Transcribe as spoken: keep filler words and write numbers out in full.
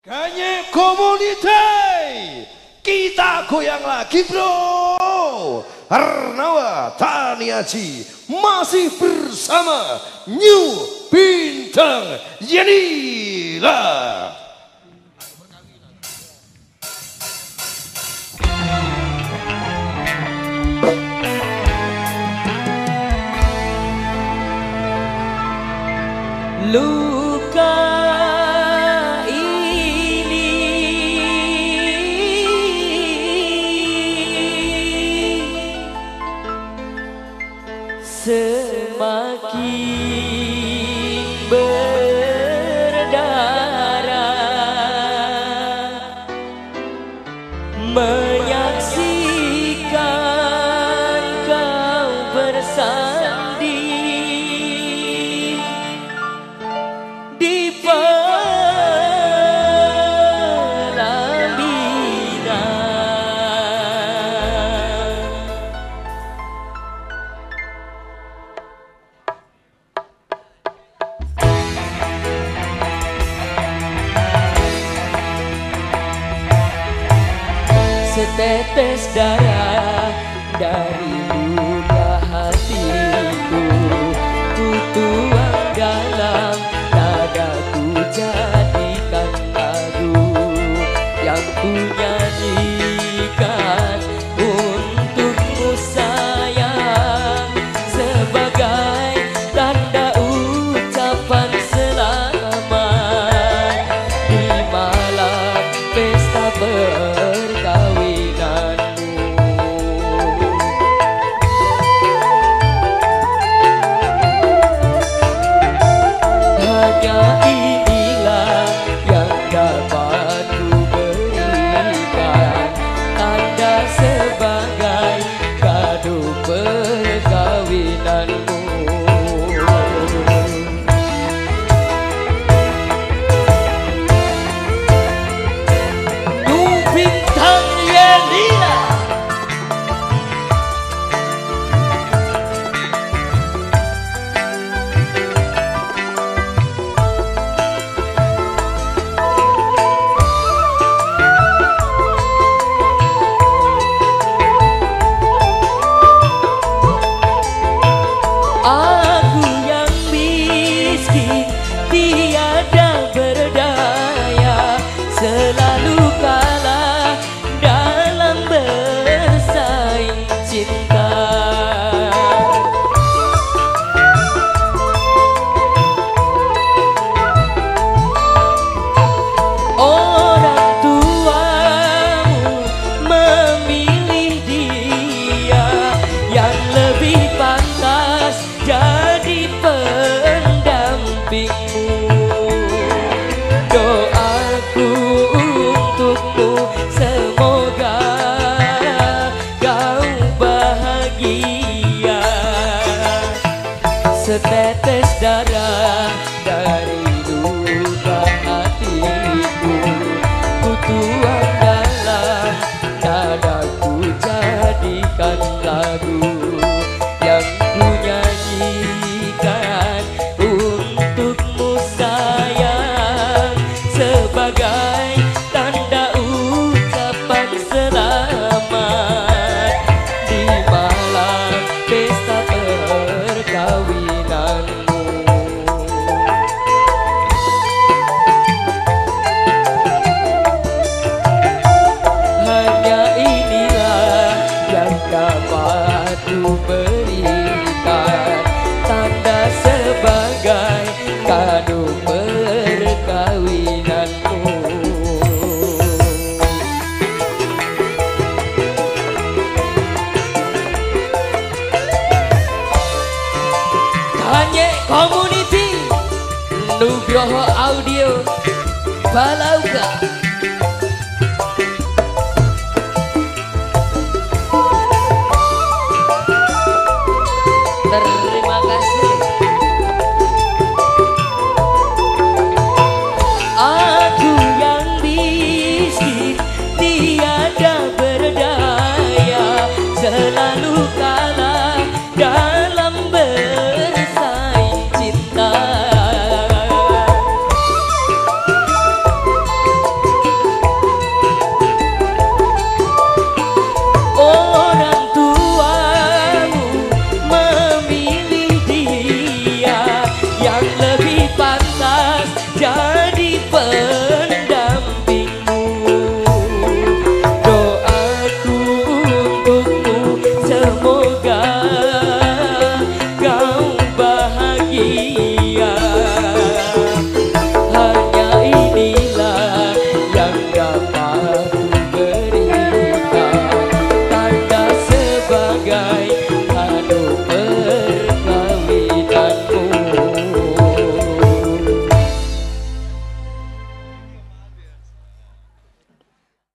Ganye Community, kita goyang lagi bro. Arnawa Taniaji masih bersama New Bintang Yanila. Luka semakin berdarah, menyaksikan kau bersanding di setetes darah dari luka hatiku, ku tuang dalam nadaku, jadikan lagu yang ku nyanyikan untukmu sayang, sebagai tanda ucapan selamat di malam pesta perkawinan. Inilah yang dapat ku berikan, tanda sebagai kado perkawinanmu. New Bintang Yanila. Aku yang miskin, tiada berdaya, selalu kalah dalam bersaing cinta. Orang tuamu memilih dia yang lebih pantas jadi pendampingmu. Doaku untukmu, semoga kau bahagia. Setetes darah dari luka hatiku, ku tuang dalam nadaku, jadikan lagu yang ku nyanyikan untukmu sayang, sebagai tanda ucapan selamat di malam pesta perkawinanmu. Hanya inilah yang dapat ku berikan, tanda sebagai kado perkawinanmu. Ganye Community, Nugroho Audio, Balauga. Terima kasih. Aku yang miskin, tiada berdaya, selalu kalah dalam bersaing cinta. bergaya.